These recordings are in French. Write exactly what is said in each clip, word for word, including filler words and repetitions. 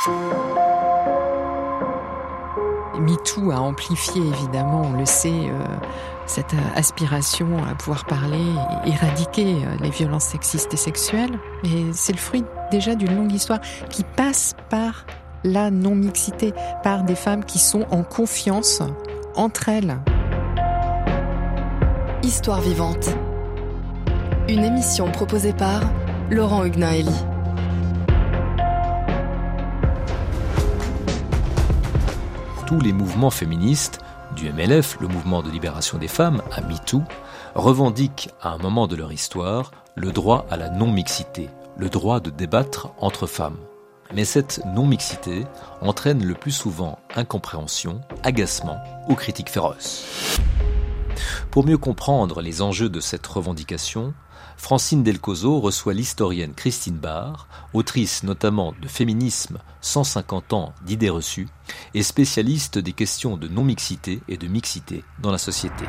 MeToo a amplifié, évidemment, on le sait, euh, cette aspiration à pouvoir parler et éradiquer les violences sexistes et sexuelles. Mais c'est le fruit déjà d'une longue histoire qui passe par la non-mixité, par des femmes qui sont en confiance entre elles. Histoire vivante. Une émission proposée par Laurent Hugnaeli. Tous les mouvements féministes, du M L F, le mouvement de libération des femmes, à MeToo, revendiquent à un moment de leur histoire le droit à la non-mixité, le droit de débattre entre femmes. Mais cette non-mixité entraîne le plus souvent incompréhension, agacement ou critiques féroces. Pour mieux comprendre les enjeux de cette revendication, Francine Delcozo reçoit l'historienne Christine Barr, autrice notamment de Féminisme, cent cinquante ans d'idées reçues, et spécialiste des questions de non-mixité et de mixité dans la société.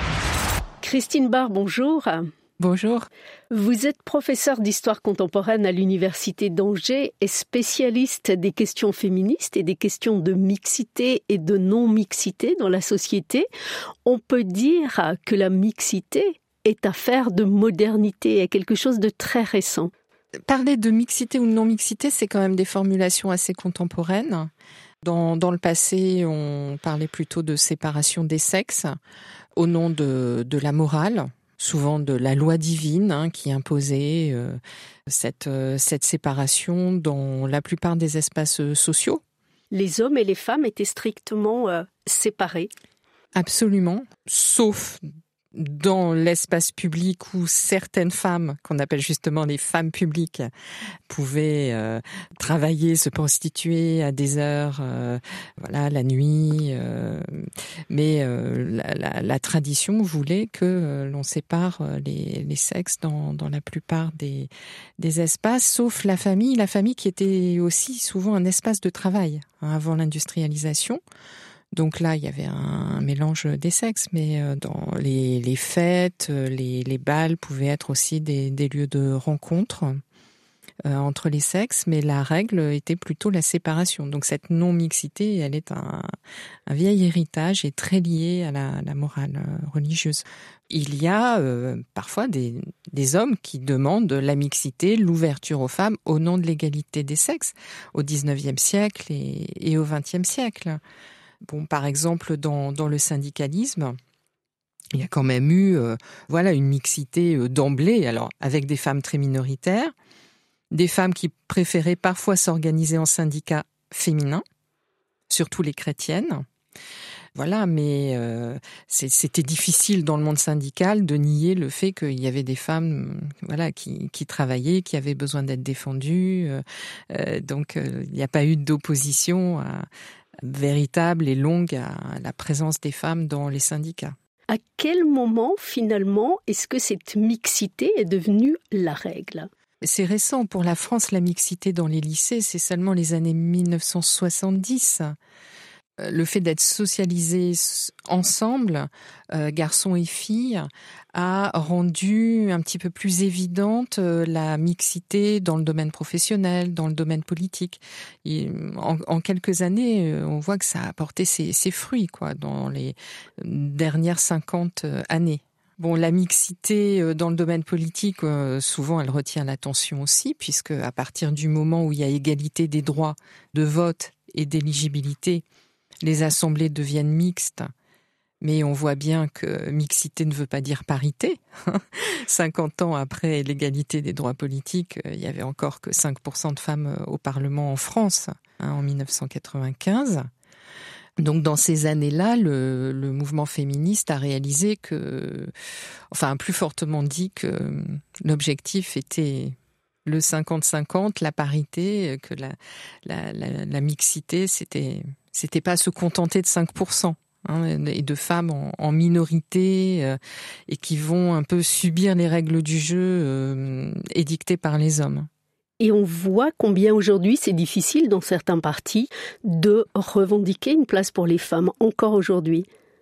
Christine Barr, bonjour. Bonjour. Vous êtes professeure d'histoire contemporaine à l'Université d'Angers et spécialiste des questions féministes et des questions de mixité et de non-mixité dans la société. On peut dire que la mixité est affaire de modernité, est quelque chose de très récent. Parler de mixité ou de non-mixité, c'est quand même des formulations assez contemporaines. Dans, dans le passé, on parlait plutôt de séparation des sexes au nom de, de la morale, souvent de la loi divine hein, qui imposait euh, cette, euh, cette séparation dans la plupart des espaces euh, sociaux. Les hommes et les femmes étaient strictement euh, séparés. Absolument, sauf dans l'espace public où certaines femmes, qu'on appelle justement les femmes publiques, pouvaient euh, travailler, se prostituer à des heures, euh, voilà, la nuit. Euh, mais euh, la, la, la tradition voulait que euh, l'on sépare les, les sexes dans, dans la plupart des, des espaces, sauf la famille, la famille qui était aussi souvent un espace de travail hein, avant l'industrialisation. Donc là, il y avait un mélange des sexes, mais dans les, les fêtes, les, les bals pouvaient être aussi des, des lieux de rencontre euh, entre les sexes, mais la règle était plutôt la séparation. Donc cette non-mixité, elle est un, un vieil héritage et très lié à la, la morale religieuse. Il y a euh, parfois des, des hommes qui demandent la mixité, l'ouverture aux femmes au nom de l'égalité des sexes, au dix-neuvième siècle et, et au vingtième siècle. Bon, par exemple, dans, dans le syndicalisme, il y a quand même eu euh, voilà, une mixité euh, d'emblée, alors avec des femmes très minoritaires, des femmes qui préféraient parfois s'organiser en syndicats féminins, surtout les chrétiennes. Voilà, mais euh, c'est, c'était difficile dans le monde syndical de nier le fait qu'il y avait des femmes voilà, qui, qui travaillaient, qui avaient besoin d'être défendues. Euh, donc, euh, il n'y a pas eu d'opposition à véritable et longue à la présence des femmes dans les syndicats. À quel moment, finalement, est-ce que cette mixité est devenue la règle ? C'est récent. Pour la France, la mixité dans les lycées, c'est seulement les années dix-neuf cent soixante-dix. Le fait d'être socialisés ensemble, euh, garçons et filles, a rendu un petit peu plus évidente la mixité dans le domaine professionnel, dans le domaine politique. Et en, en quelques années, on voit que ça a apporté ses, ses fruits, quoi, dans les dernières cinquante années. Bon, la mixité dans le domaine politique, souvent, elle retient l'attention aussi, puisque à partir du moment où il y a égalité des droits de vote et d'éligibilité, les assemblées deviennent mixtes, mais on voit bien que mixité ne veut pas dire parité. cinquante ans après l'égalité des droits politiques, il y avait encore que cinq pour cent de femmes au Parlement en France, hein, en dix-neuf cent quatre-vingt-quinze. Donc dans ces années-là, le, le mouvement féministe a réalisé que, enfin plus fortement dit que l'objectif était le cinquante cinquante, la parité, que la, la, la, la mixité, c'était... C'était pas se contenter de cinq pour cent hein, et de femmes en, en minorité euh, et qui vont un peu subir les règles du jeu euh, édictées par les hommes. Et on voit combien aujourd'hui c'est difficile dans certains partis de revendiquer une place pour les femmes, encore aujourd'hui.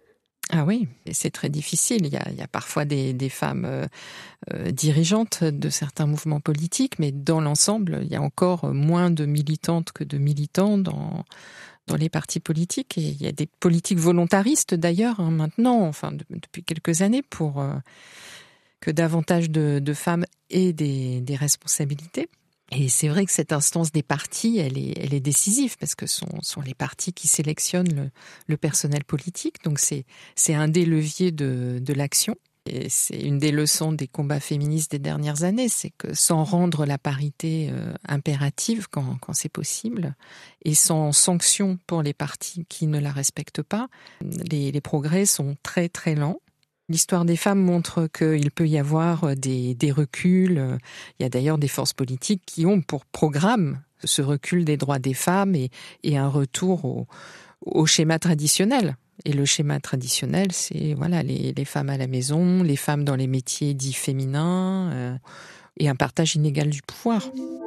Ah oui, et c'est très difficile. Il y a, il y a parfois des, des femmes euh, euh, dirigeantes de certains mouvements politiques, mais dans l'ensemble, il y a encore moins de militantes que de militants dans, dans les partis politiques. Et il y a des politiques volontaristes d'ailleurs, hein, maintenant, enfin de, depuis quelques années, pour euh, que davantage de, de femmes aient des, des responsabilités. Et c'est vrai que cette instance des partis, elle est, elle est décisive parce que ce sont, sont les partis qui sélectionnent le, le personnel politique. Donc c'est, c'est un des leviers de, de l'action. Et c'est une des leçons des combats féministes des dernières années, c'est que sans rendre la parité euh, impérative quand, quand c'est possible, et sans sanction pour les partis qui ne la respectent pas, les, les progrès sont très très lents. L'histoire des femmes montre qu'il peut y avoir des, des reculs. Il y a d'ailleurs des forces politiques qui ont pour programme ce recul des droits des femmes et, et un retour au, au schéma traditionnel. Et le schéma traditionnel, c'est voilà les, les femmes à la maison, les femmes dans les métiers dits féminins euh, et un partage inégal du pouvoir.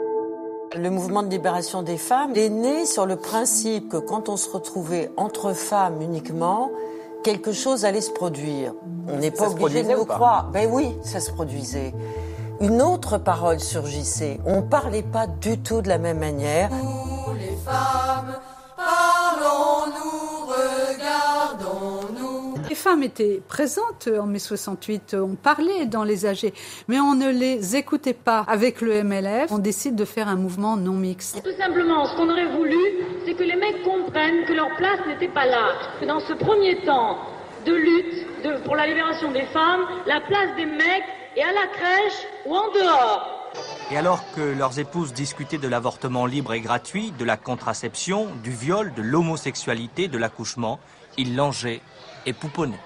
Le mouvement de libération des femmes est né sur le principe que quand on se retrouvait entre femmes uniquement, quelque chose allait se produire. On n'est pas obligé de nous croire. Ben oui, ça se produisait. Une autre parole surgissait. On ne parlait pas du tout de la même manière. Nous, les femmes, parlons-nous, regardons-nous. Les femmes étaient présentes en mai soixante-huit, on parlait dans les A G, mais on ne les écoutait pas. Avec le M L F, on décide de faire un mouvement non mixte. Tout simplement, ce qu'on aurait voulu, c'est que les mecs comprennent que leur place n'était pas là. Que dans ce premier temps de lutte de, pour la libération des femmes, la place des mecs est à la crèche ou en dehors. Et alors que leurs épouses discutaient de l'avortement libre et gratuit, de la contraception, du viol, de l'homosexualité, de l'accouchement, ils langeaient et pouponnaient.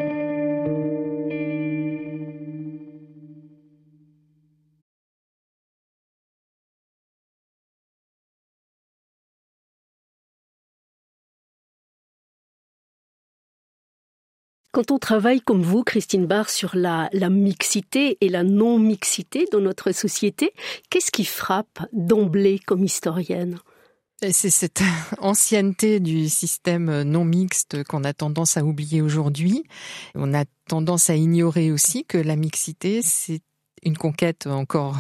Quand on travaille comme vous, Christine Barr, sur la, la mixité et la non-mixité dans notre société, qu'est-ce qui frappe d'emblée comme historienne ? C'est cette ancienneté du système non mixte qu'on a tendance à oublier aujourd'hui. On a tendance à ignorer aussi que la mixité, c'est une conquête encore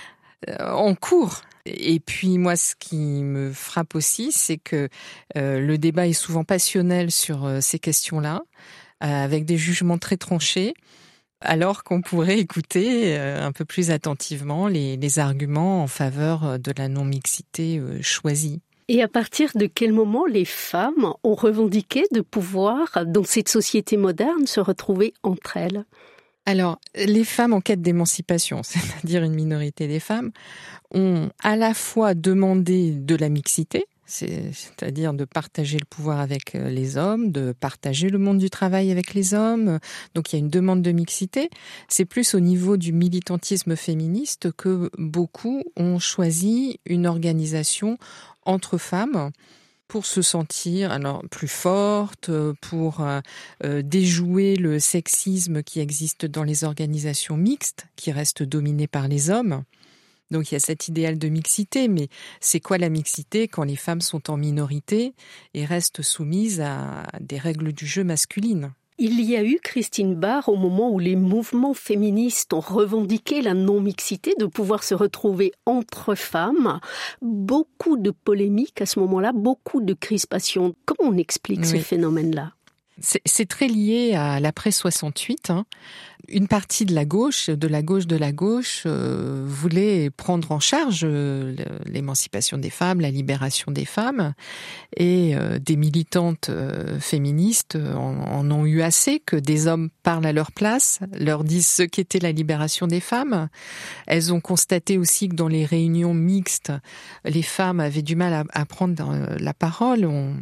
en cours. Et puis moi, ce qui me frappe aussi, c'est que euh, le débat est souvent passionnel sur euh, ces questions-là, euh, avec des jugements très tranchés, alors qu'on pourrait écouter euh, un peu plus attentivement les, les arguments en faveur de la non-mixité euh, choisie. Et à partir de quel moment les femmes ont revendiqué de pouvoir, dans cette société moderne, se retrouver entre elles ? Alors, les femmes en quête d'émancipation, c'est-à-dire une minorité des femmes, ont à la fois demandé de la mixité, c'est-à-dire de partager le pouvoir avec les hommes, de partager le monde du travail avec les hommes. Donc il y a une demande de mixité. C'est plus au niveau du militantisme féministe que beaucoup ont choisi une organisation entre femmes pour se sentir alors plus forte, pour euh, déjouer le sexisme qui existe dans les organisations mixtes, qui restent dominées par les hommes. Donc il y a cet idéal de mixité, mais c'est quoi la mixité quand les femmes sont en minorité et restent soumises à des règles du jeu masculines ? Il y a eu, Christine Barr, au moment où les mouvements féministes ont revendiqué la non-mixité, de pouvoir se retrouver entre femmes, beaucoup de polémiques à ce moment-là, beaucoup de crispations. Comment on explique oui. ce phénomène-là ? C'est, c'est très lié à l'après soixante-huit. Hein. Une partie de la gauche, de la gauche de la gauche, euh, voulait prendre en charge euh, l'émancipation des femmes, la libération des femmes. Et euh, des militantes euh, féministes en, en ont eu assez que des hommes parlent à leur place, leur disent ce qu'était la libération des femmes. Elles ont constaté aussi que dans les réunions mixtes, les femmes avaient du mal à, à prendre la parole. On...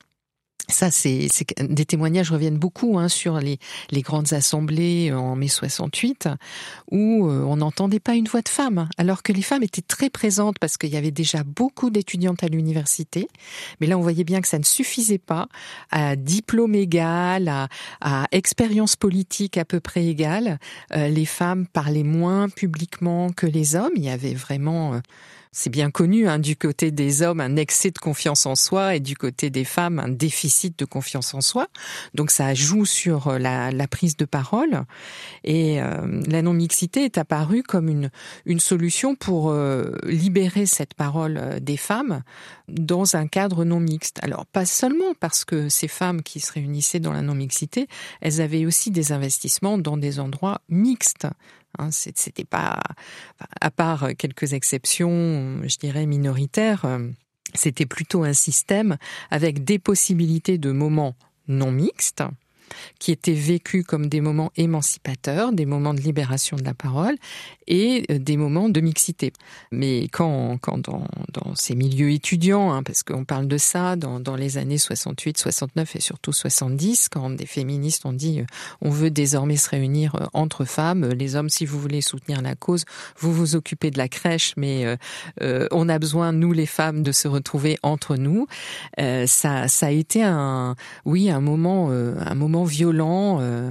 Ça, c'est, c'est des témoignages reviennent beaucoup hein, sur les, les grandes assemblées en mai soixante-huit où euh, on n'entendait pas une voix de femme, alors que les femmes étaient très présentes parce qu'il y avait déjà beaucoup d'étudiantes à l'université. Mais là, on voyait bien que ça ne suffisait pas à diplôme égal, à, à expérience politique à peu près égale. Euh, les femmes parlaient moins publiquement que les hommes. Il y avait vraiment... Euh, C'est bien connu, hein, du côté des hommes, un excès de confiance en soi et du côté des femmes, un déficit de confiance en soi. Donc ça joue sur la, la prise de parole. Et euh, la non-mixité est apparue comme une, une solution pour euh, libérer cette parole des femmes dans un cadre non mixte. Alors pas seulement parce que ces femmes qui se réunissaient dans la non-mixité, elles avaient aussi des investissements dans des endroits mixtes. Hein, c'était pas, à part quelques exceptions, je dirais minoritaires, c'était plutôt un système avec des possibilités de moments non mixtes qui étaient vécus comme des moments émancipateurs, des moments de libération de la parole et des moments de mixité. Mais quand, quand dans, dans ces milieux étudiants, hein, parce qu'on parle de ça dans, dans les années soixante-huit, soixante-neuf et surtout soixante-dix, quand des féministes ont dit euh, on veut désormais se réunir euh, entre femmes, les hommes, si vous voulez soutenir la cause, vous vous occupez de la crèche, mais euh, euh, on a besoin, nous les femmes, de se retrouver entre nous. Euh, ça, ça a été un, oui, un moment, euh, un moment violent, euh,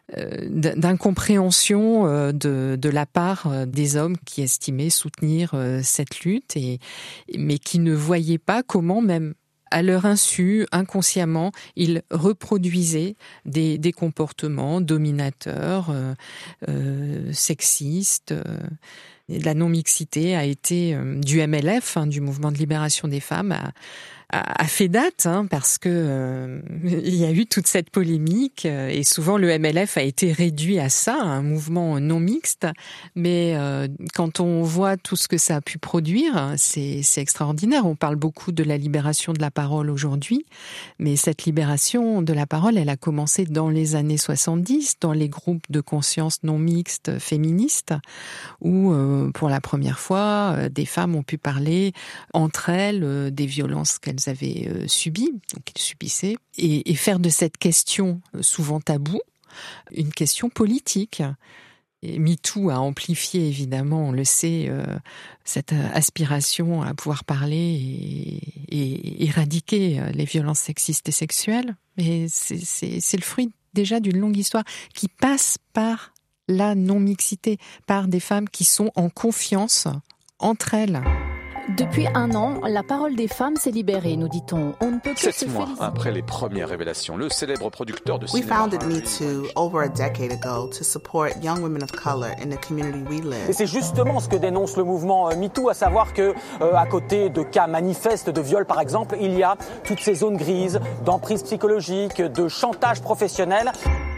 d'incompréhension de, de la part des hommes qui estimaient soutenir cette lutte, et, mais qui ne voyaient pas comment, même à leur insu, inconsciemment, ils reproduisaient des, des comportements dominateurs, euh, euh, sexistes. La non-mixité a été euh, du M L F, hein, du Mouvement de libération des femmes, a, a, a fait date, hein, parce que euh, il y a eu toute cette polémique, euh, et souvent le M L F a été réduit à ça, un mouvement non mixte. Mais euh, quand on voit tout ce que ça a pu produire, c'est, c'est extraordinaire. On parle beaucoup de la libération de la parole aujourd'hui, mais cette libération de la parole, elle a commencé dans les années soixante-dix, dans les groupes de conscience non mixtes féministes, où euh, pour la première fois, des femmes ont pu parler entre elles des violences qu'elles avaient subies, ou qu'elles subissaient, et, et faire de cette question souvent taboue une question politique. Et MeToo a amplifié, évidemment, on le sait, euh, cette aspiration à pouvoir parler et, et éradiquer les violences sexistes et sexuelles. Mais c'est, c'est, c'est le fruit déjà d'une longue histoire qui passe par la non-mixité, par des femmes qui sont en confiance entre elles. Depuis un an, la parole des femmes s'est libérée, nous dit-on. On ne peut que Sept se mois féliciter. après les premières révélations, le célèbre producteur de We cinéma... founded MeToo over a decade ago to support young women of color in the community we live. Et c'est justement ce que dénonce le mouvement MeToo, à savoir que, euh, à côté de cas manifestes de viol par exemple, il y a toutes ces zones grises d'emprise psychologique, de chantage professionnel.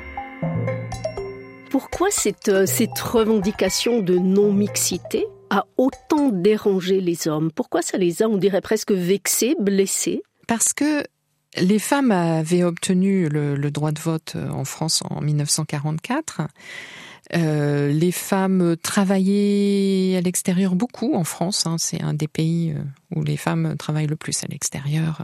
Pourquoi cette, cette revendication de non-mixité a autant dérangé les hommes? Pourquoi ça les a, on dirait presque vexés, blessés? Parce que les femmes avaient obtenu le, le droit de vote en France en dix-neuf cent quarante-quatre. Euh, les femmes travaillaient à l'extérieur beaucoup en France, hein, c'est un des pays où les femmes travaillent le plus à l'extérieur.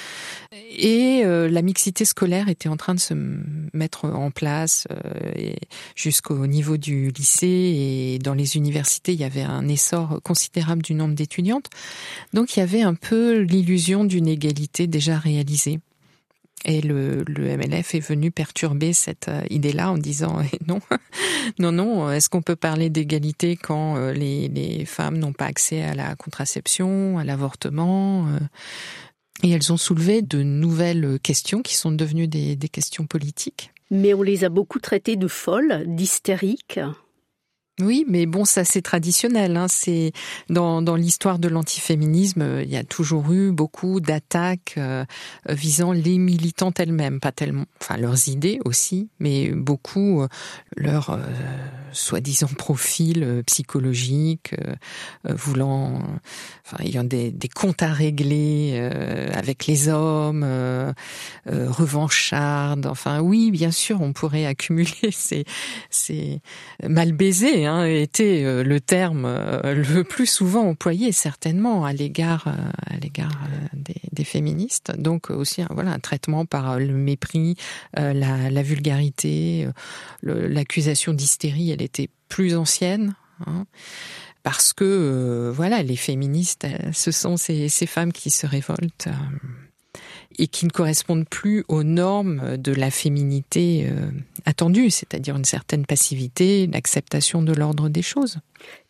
Et euh, la mixité scolaire était en train de se mettre en place euh, et jusqu'au niveau du lycée, et dans les universités, il y avait un essor considérable du nombre d'étudiantes. Donc il y avait un peu l'illusion d'une égalité déjà réalisée. Et le, le M L F est venu perturber cette idée-là en disant eh non, non, non, est-ce qu'on peut parler d'égalité quand les, les femmes n'ont pas accès à la contraception, à l'avortement? Et elles ont soulevé de nouvelles questions qui sont devenues des, des questions politiques. Mais on les a beaucoup traitées de folles, d'hystériques. Oui, mais bon, ça c'est traditionnel. Hein. C'est dans, dans l'histoire de l'antiféminisme, il y a toujours eu beaucoup d'attaques euh, visant les militantes elles-mêmes, pas tellement, enfin leurs idées aussi, mais beaucoup euh, leur euh, soi-disant profil euh, psychologique, euh, euh, voulant, euh, enfin ayant des, des comptes à régler euh, avec les hommes, euh, euh, revanchardes. Enfin oui, bien sûr, on pourrait accumuler ces, ces mal baisés. Hein, était euh, le terme euh, le plus souvent employé certainement à l'égard euh, à l'égard euh, des, des féministes. Donc aussi hein, voilà un traitement par le mépris, euh, la, la vulgarité, euh, le, l'accusation d'hystérie, elle était plus ancienne. Hein, parce que euh, voilà les féministes, ce sont ces, ces femmes qui se révoltent. Euh, et qui ne correspondent plus aux normes de la féminité euh, attendue, c'est-à-dire une certaine passivité, l'acceptation de l'ordre des choses.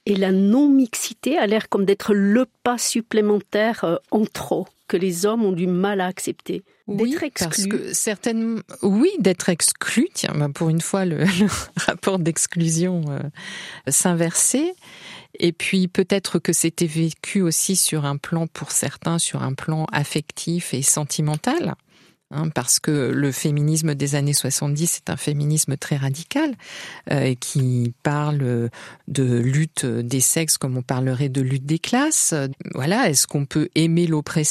Et la non-mixité a l'air comme d'être le pas supplémentaire en trop, que les hommes ont du mal à accepter. Oui, d'être exclu. Parce que certaines... Oui, d'être exclu. Tiens, ben pour une fois, le, le rapport d'exclusion euh, s'inversait. Et puis peut-être que c'était vécu aussi sur un plan, pour certains, sur un plan affectif et sentimental. Hein, parce que le féminisme des années soixante-dix est un féminisme très radical euh, qui parle de lutte des sexes comme on parlerait de lutte des classes. Voilà, est-ce qu'on peut aimer l'oppresseur ?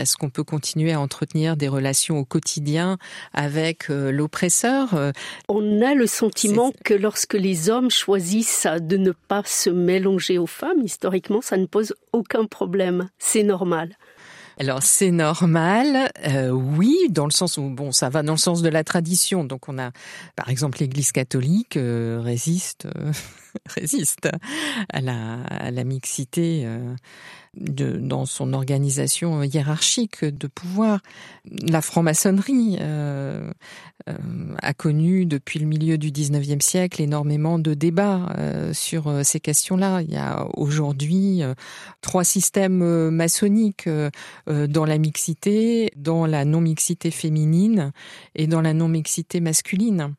Est-ce qu'on peut continuer à entretenir des relations au quotidien avec euh, l'oppresseur ? On a le sentiment C'est... que lorsque les hommes choisissent de ne pas se mélanger aux femmes, historiquement, ça ne pose aucun problème. C'est normal. Alors c'est normal, euh, oui, dans le sens où bon, ça va dans le sens de la tradition. Donc on a, par exemple, l'Église catholique euh, résiste, euh, résiste à la, à la mixité euh, de, dans son organisation hiérarchique de pouvoir. La franc-maçonnerie euh, euh, a connu depuis le milieu du dix-neuvième siècle énormément de débats euh, sur euh, ces questions-là. Il y a aujourd'hui euh, trois systèmes euh, maçonniques euh, dans la mixité, dans la non-mixité féminine et dans la non-mixité masculine.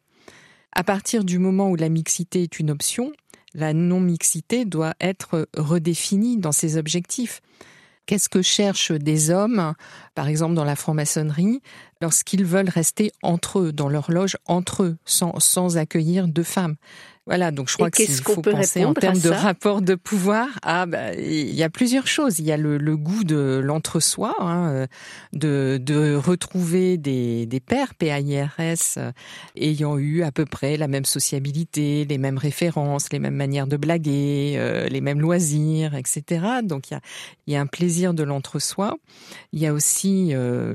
À partir du moment où la mixité est une option, la non-mixité doit être redéfinie dans ses objectifs. Qu'est-ce que cherchent des hommes, par exemple dans la franc-maçonnerie, lorsqu'ils veulent rester entre eux, dans leur loge entre eux, sans, sans accueillir de femmes ? Voilà, donc je crois qu'il faut penser en termes de rapport de pouvoir. Ah, bah, il y a plusieurs choses. Il y a le, le goût de l'entre-soi, hein, de, de retrouver des, des pairs P A I R S ayant eu à peu près la même sociabilité, les mêmes références, les mêmes manières de blaguer, euh, les mêmes loisirs, et cetera. Donc il y a, il y a un plaisir de l'entre-soi. Il y a aussi euh,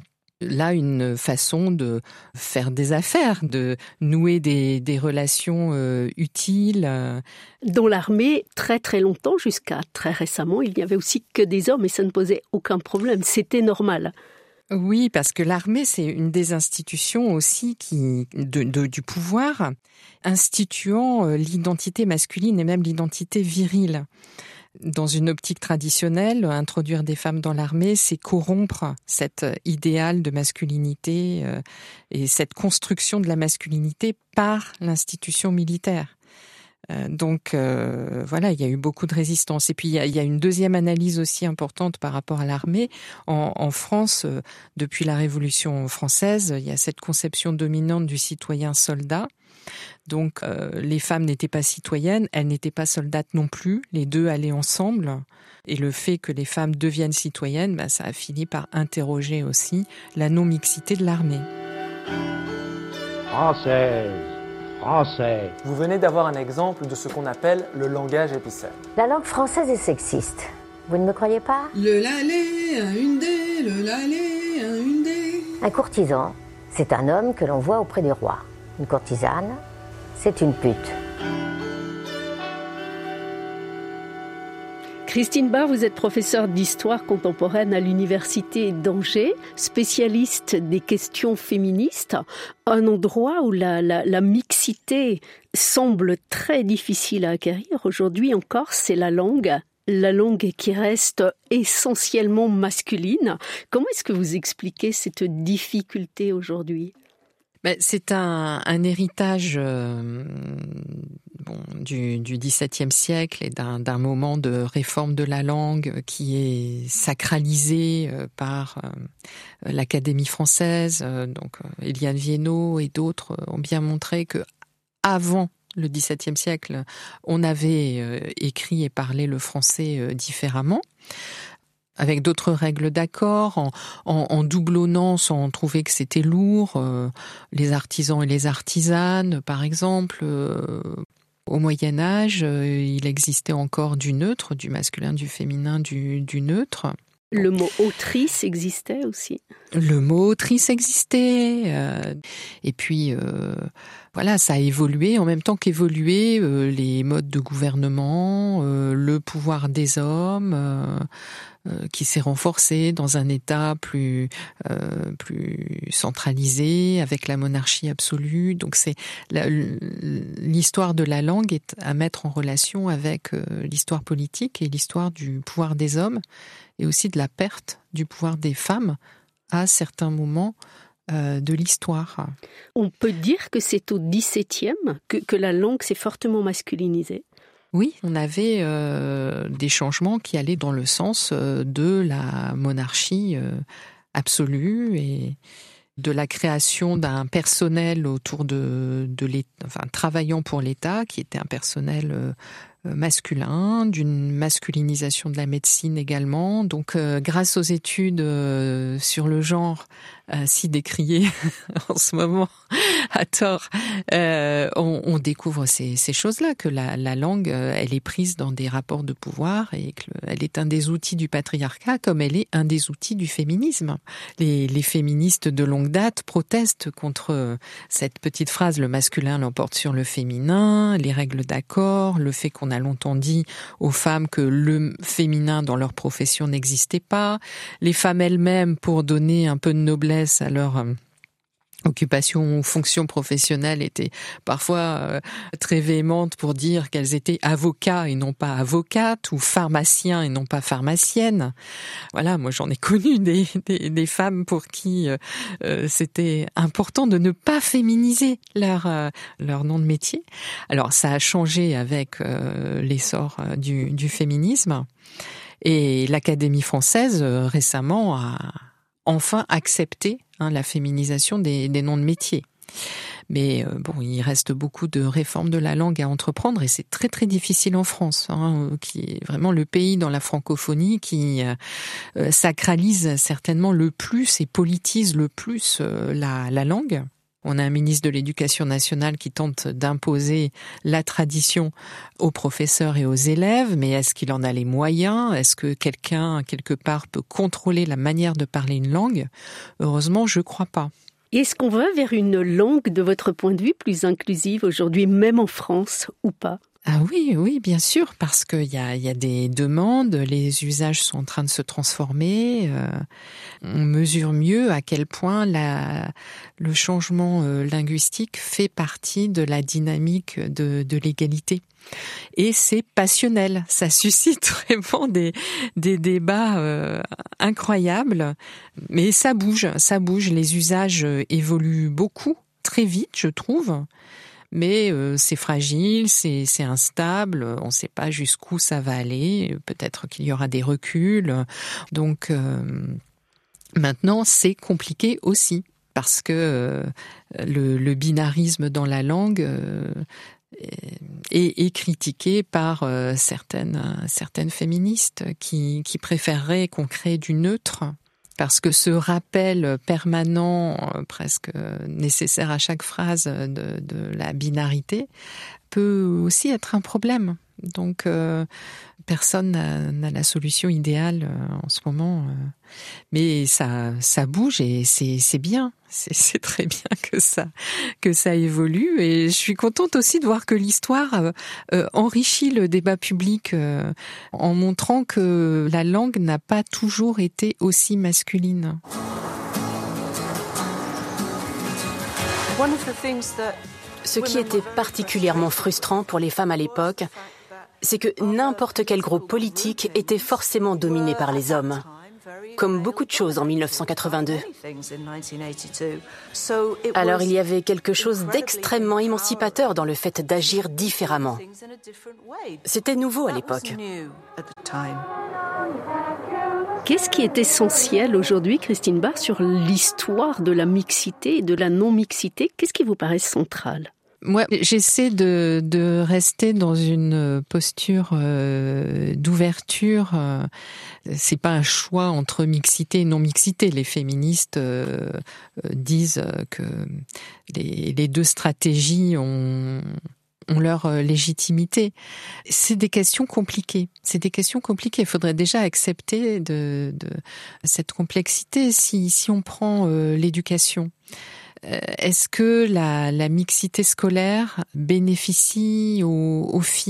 là une façon de faire des affaires, de nouer des, des relations euh, utiles. Dans l'armée, très très longtemps, jusqu'à très récemment, il n'y avait aussi que des hommes et ça ne posait aucun problème, c'était normal. Oui, parce que l'armée, c'est une des institutions aussi qui de, de, du pouvoir, instituant l'identité masculine et même l'identité virile. Dans une optique traditionnelle, introduire des femmes dans l'armée, c'est corrompre cet idéal de masculinité euh, et cette construction de la masculinité par l'institution militaire. Euh, donc euh, voilà, il y a eu beaucoup de résistance. Et puis il y a, il y a une deuxième analyse aussi importante par rapport à l'armée. En, en France, euh, depuis la Révolution française, il y a cette conception dominante du citoyen soldat. Donc euh, les femmes n'étaient pas citoyennes, elles n'étaient pas soldates non plus, les deux allaient ensemble. Et le fait que les femmes deviennent citoyennes, bah, ça a fini par interroger aussi la non-mixité de l'armée. Française, français. Vous venez d'avoir un exemple de ce qu'on appelle le langage épicène. La langue française est sexiste, vous ne me croyez pas ? Le lalé, un une dé, le lalé, un une dé. Un courtisan, c'est un homme que l'on voit auprès du roi. Une courtisane, c'est une pute. Christine Barr, vous êtes professeure d'histoire contemporaine à l'université d'Angers, spécialiste des questions féministes, un endroit où la, la, la mixité semble très difficile à acquérir. Aujourd'hui encore, c'est la langue. La langue qui reste essentiellement masculine. Comment est-ce que vous expliquez cette difficulté aujourd'hui ? Ben, c'est un, un héritage euh, bon, du, du dix-septième siècle et d'un, d'un moment de réforme de la langue qui est sacralisé euh, par euh, l'Académie française. Euh, donc, euh, Éliane Viennot et d'autres ont bien montré que avant le dix-septième siècle, on avait euh, écrit et parlé le français euh, différemment. Avec d'autres règles d'accord, en, en, en doublonnant sans trouver que c'était lourd, euh, les artisans et les artisanes, par exemple. Euh, au Moyen-Âge, euh, il existait encore du neutre, du masculin, du féminin, du, du neutre. Le mot autrice existait aussi. Le mot autrice existait. Euh, et puis, euh, voilà, ça a évolué en même temps qu'évoluaient euh, les modes de gouvernement, euh, le pouvoir des hommes. Euh, euh, qui s'est renforcée dans un État plus euh, plus centralisé, avec la monarchie absolue. Donc c'est la, l'histoire de la langue est à mettre en relation avec euh, l'histoire politique et l'histoire du pouvoir des hommes, et aussi de la perte du pouvoir des femmes à certains moments euh, de l'histoire. On peut dire que c'est au dix-septième que, que la langue s'est fortement masculinisée. Oui, on avait euh, des changements qui allaient dans le sens euh, de la monarchie euh, absolue et de la création d'un personnel autour de, de l'État, enfin travaillant pour l'État, qui était un personnel euh, masculin, d'une masculinisation de la médecine également. Donc, euh, grâce aux études euh, sur le genre, euh, si décriées en ce moment à tort, euh, on, on découvre ces, ces choses-là, que la, la langue, euh, elle est prise dans des rapports de pouvoir et qu'elle est un des outils du patriarcat, comme elle est un des outils du féminisme. Les, les féministes de longue date protestent contre cette petite phrase « le masculin l'emporte sur le féminin », les règles d'accord, le fait qu'on a longtemps dit aux femmes que le féminin dans leur profession n'existait pas. Les femmes elles-mêmes, pour donner un peu de noblesse à leur euh, occupation ou fonction professionnelle, étaient parfois euh, très véhémentes pour dire qu'elles étaient avocats et non pas avocates, ou pharmaciens et non pas pharmaciennes. Voilà, moi j'en ai connu des, des, des femmes pour qui euh, euh, c'était important de ne pas féminiser leur, euh, leur nom de métier. Alors ça a changé avec euh, l'essor euh, du, du féminisme, et l'Académie française euh, récemment a enfin accepté hein, la féminisation des, des noms de métiers. Mais euh, bon, il reste beaucoup de réformes de la langue à entreprendre, et c'est très très difficile en France, hein, qui est vraiment le pays dans la francophonie qui euh, sacralise certainement le plus et politise le plus euh, la, la langue. On a un ministre de l'Éducation nationale qui tente d'imposer la tradition aux professeurs et aux élèves, mais est-ce qu'il en a les moyens ? Est-ce que quelqu'un, quelque part, peut contrôler la manière de parler une langue ? Heureusement, je ne crois pas. Et est-ce qu'on va vers une langue, de votre point de vue, plus inclusive aujourd'hui, même en France, ou pas ? Ah oui, oui, bien sûr, parce qu'il y a, il y a des demandes, les usages sont en train de se transformer. Euh, on mesure mieux à quel point la, le changement euh, linguistique fait partie de la dynamique de, de l'égalité. Et c'est passionnel, ça suscite vraiment des, des débats euh, incroyables. Mais ça bouge, ça bouge, les usages évoluent beaucoup, très vite, je trouve. Mais euh, c'est fragile, c'est, c'est instable, on ne sait pas jusqu'où ça va aller, peut-être qu'il y aura des reculs. Donc euh, maintenant, c'est compliqué aussi, parce que euh, le, le binarisme dans la langue euh, est, est critiqué par euh, certaines, certaines féministes qui, qui préféreraient qu'on crée du neutre. Parce que ce rappel permanent, presque nécessaire à chaque phrase de, de la binarité, peut aussi être un problème. Donc, euh, personne n'a, n'a la solution idéale euh, en ce moment. Euh. Mais ça, ça bouge et c'est, c'est bien. C'est, c'est très bien que ça, que ça évolue. Et je suis contente aussi de voir que l'histoire euh, euh, enrichit le débat public euh, en montrant que la langue n'a pas toujours été aussi masculine. Ce qui était particulièrement frustrant pour les femmes à l'époque, c'est que n'importe quel groupe politique était forcément dominé par les hommes, comme beaucoup de choses en dix-neuf cent quatre-vingt-deux. Alors il y avait quelque chose d'extrêmement émancipateur dans le fait d'agir différemment. C'était nouveau à l'époque. Qu'est-ce qui est essentiel aujourd'hui, Christine Barr, sur l'histoire de la mixité et de la non-mixité ? Qu'est-ce qui vous paraît central ? Moi, j'essaie de, de rester dans une posture euh, d'ouverture. Euh, c'est pas un choix entre mixité et non-mixité. Les féministes euh, disent que les, les deux stratégies ont ont leur légitimité. C'est des questions compliquées. C'est des questions compliquées. Il faudrait déjà accepter de, de cette complexité si, si on prend euh, l'éducation. Est-ce que la, la mixité scolaire bénéficie aux, aux filles ?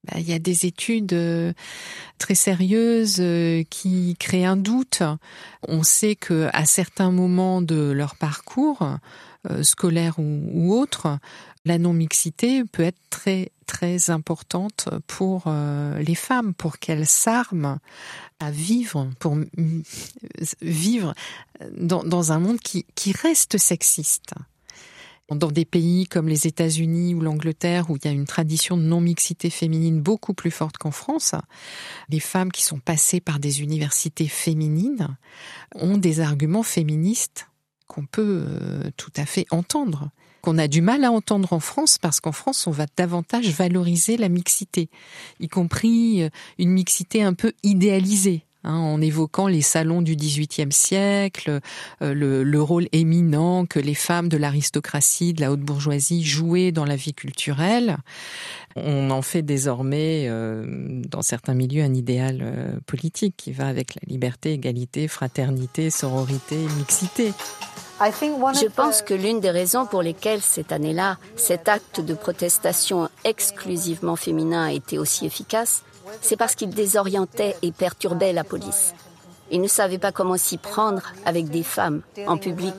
il y a des études très sérieuses qui créent un doute. On sait que à certains moments de leur parcours, scolaire ou, ou autre, la non-mixité peut être très très importante pour euh, les femmes, pour qu'elles s'arment à vivre, pour m- vivre dans, dans un monde qui, qui reste sexiste. Dans des pays comme les États-Unis ou l'Angleterre, où il y a une tradition de non-mixité féminine beaucoup plus forte qu'en France, les femmes qui sont passées par des universités féminines ont des arguments féministes qu'on peut euh, tout à fait entendre, qu'on a du mal à entendre en France, parce qu'en France, on va davantage valoriser la mixité, y compris une mixité un peu idéalisée, hein, en évoquant les salons du dix-huitième siècle, euh, le, le rôle éminent que les femmes de l'aristocratie, de la haute bourgeoisie jouaient dans la vie culturelle. On en fait désormais, euh, dans certains milieux, un idéal euh, politique qui va avec la liberté, égalité, fraternité, sororité, mixité. Je pense que l'une des raisons pour lesquelles cette année-là, cet acte de protestation exclusivement féminin a été aussi efficace, c'est parce qu'il désorientait et perturbait la police. Ils ne savaient pas comment s'y prendre avec des femmes en public.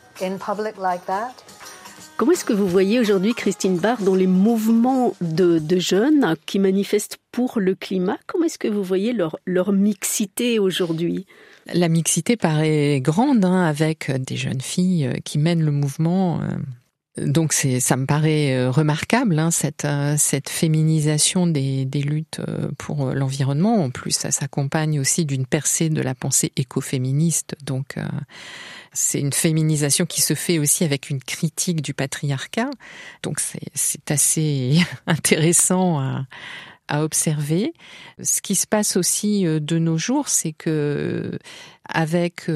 Comment est-ce que vous voyez aujourd'hui, Christine Barr, dans les mouvements de, de jeunes qui manifestent pour le climat, comment est-ce que vous voyez leur, leur mixité aujourd'hui ? La mixité paraît grande, hein, avec des jeunes filles qui mènent le mouvement. Donc c'est, ça me paraît remarquable, hein, cette, cette féminisation des, des luttes pour l'environnement. En plus, ça s'accompagne aussi d'une percée de la pensée écoféministe. Donc c'est une féminisation qui se fait aussi avec une critique du patriarcat. Donc c'est, c'est assez intéressant à à observer. Ce qui se passe aussi de nos jours, c'est que avec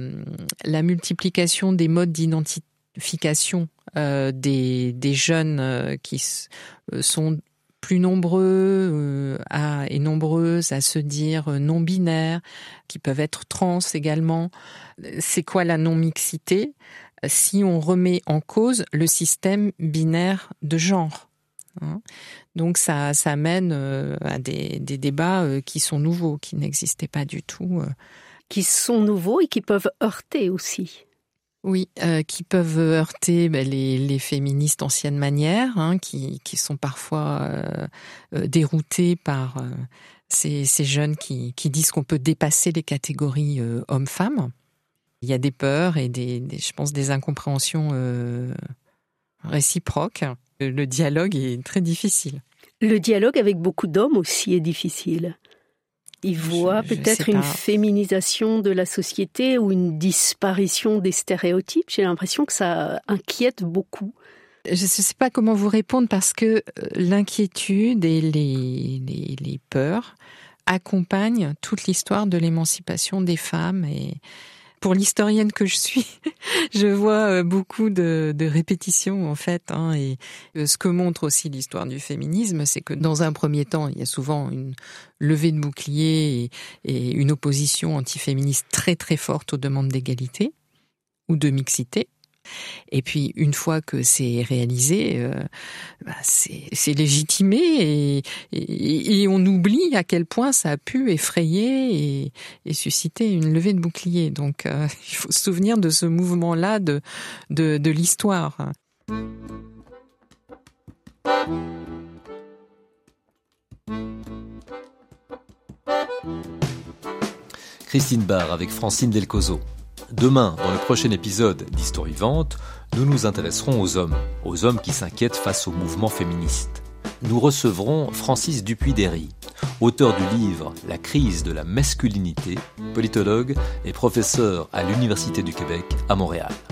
la multiplication des modes d'identification des, des jeunes qui sont plus nombreux à, et nombreuses à se dire non-binaires, qui peuvent être trans également, c'est quoi la non-mixité si on remet en cause le système binaire de genre ? Donc ça, ça mène à des, des débats qui sont nouveaux, qui n'existaient pas du tout. Qui sont nouveaux et qui peuvent heurter aussi. Oui, euh, qui peuvent heurter ben, les, les féministes anciennes manières, hein, qui, qui sont parfois euh, déroutés par euh, ces, ces jeunes qui, qui disent qu'on peut dépasser les catégories euh, hommes-femmes. Il y a des peurs et des, des je pense, des incompréhensions euh, réciproques. Le dialogue est très difficile. Le dialogue avec beaucoup d'hommes aussi est difficile. Ils voient je, peut-être je une féminisation de la société ou une disparition des stéréotypes. J'ai l'impression que ça inquiète beaucoup. Je ne sais pas comment vous répondre parce que l'inquiétude et les, les, les peurs accompagnent toute l'histoire de l'émancipation des femmes. Et pour l'historienne que je suis, je vois beaucoup de, de répétitions en fait. Hein, et ce que montre aussi l'histoire du féminisme, c'est que dans un premier temps, il y a souvent une levée de bouclier et, et une opposition antiféministe très très forte aux demandes d'égalité ou de mixité. Et puis une fois que c'est réalisé, euh, bah c'est, c'est légitimé et, et, et on oublie à quel point ça a pu effrayer et, et susciter une levée de bouclier. Donc euh, il faut se souvenir de ce mouvement-là de, de, de l'histoire. Christine Barr avec Francine Delcozo. Demain, dans le prochain épisode d'Histoire vivante, nous nous intéresserons aux hommes, aux hommes qui s'inquiètent face au mouvement féministe. Nous recevrons Francis Dupuy-Derry, auteur du livre « La crise de la masculinité », politologue et professeur à l'Université du Québec à Montréal.